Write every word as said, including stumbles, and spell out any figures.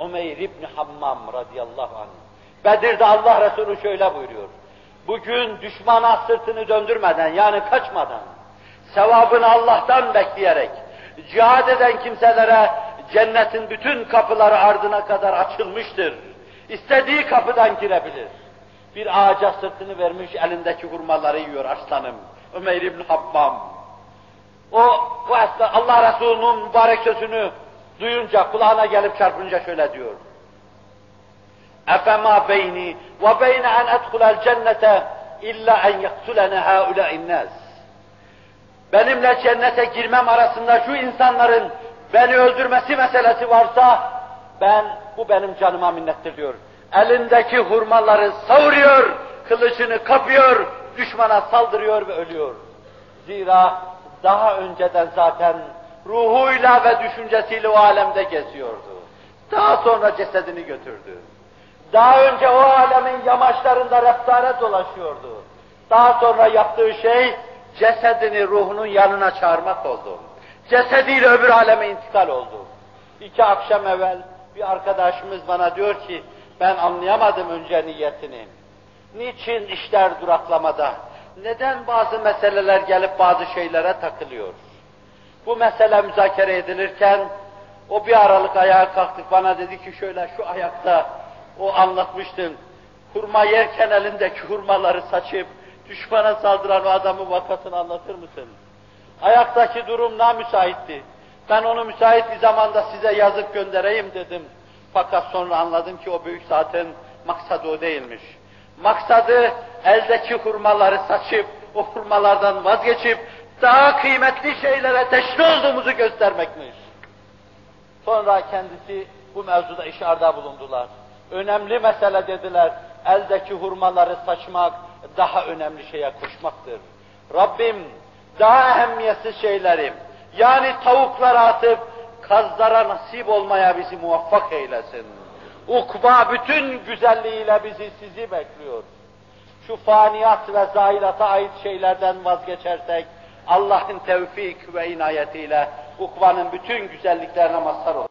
Umeyr İbni Hammam radıyallahu anh. Bedir'de Allah Resulü şöyle buyuruyor. Bugün düşmana sırtını döndürmeden, yani kaçmadan, sevabını Allah'tan bekleyerek, cihad eden kimselere cennetin bütün kapıları ardına kadar açılmıştır. İstediği kapıdan girebilir. Bir ağaca sırtını vermiş, elindeki hurmaları yiyor aslanım. Umeyr İbni Hammam. O, o esnada Allah Resulü'nün mübarek sözünü duyunca, kulağına gelip çarpınca şöyle diyor. اَفَمَا بَيْنِي وَبَيْنَ اَنْ اَدْخُلَ الْجَنَّةَ اِلَّا اَنْ يَقْتُلَنَ هَؤُلَاءِ النَّاسِ Benimle cennete girmem arasında şu insanların beni öldürmesi meselesi varsa, ben, bu benim canıma minnettir diyor. Elindeki hurmaları savuruyor, kılıcını kapıyor, düşmana saldırıyor ve ölüyor. Zira daha önceden zaten ruhuyla ve düşüncesiyle o alemde geziyordu. Daha sonra cesedini götürdü. Daha önce o alemin yamaçlarında reftare dolaşıyordu. Daha sonra yaptığı şey, cesedini ruhunun yanına çağırmak oldu. Cesediyle öbür aleme intikal oldu. İki akşam evvel bir arkadaşımız bana diyor ki, ben anlayamadım önce niyetini. Niçin işler duraklamada? Neden bazı meseleler gelip bazı şeylere takılıyor? Bu mesele müzakere edilirken, o bir aralık ayağa kalktık, bana dedi ki şöyle, şu ayakta, o anlatmıştım, hurma yerken elindeki hurmaları saçıp, düşmana saldıran o adamın vakasını anlatır mısın? Ayaktaki durum namüsaitti. Ben onu müsait bir zamanda size yazıp göndereyim dedim. Fakat sonra anladım ki o büyük zaten maksadı o değilmiş. Maksadı eldeki hurmaları saçıp, o hurmalardan vazgeçip, daha kıymetli şeylere teşne olduğumuzu göstermekmiş. Sonra kendisi bu mevzuda işarda bulundular. Önemli mesele dediler, eldeki hurmaları saçmak daha önemli şeye koşmaktır. Rabbim daha ehemmiyetsiz şeyleri, yani tavuklara atıp kazlara nasip olmaya bizi muvaffak eylesin. Ukba bütün güzelliğiyle bizi, sizi bekliyor. Şu faniyat ve zahirata ait şeylerden vazgeçersek, Allah'ın tevfik ve inayetiyle ukbanın bütün güzelliklerine mazhar olur.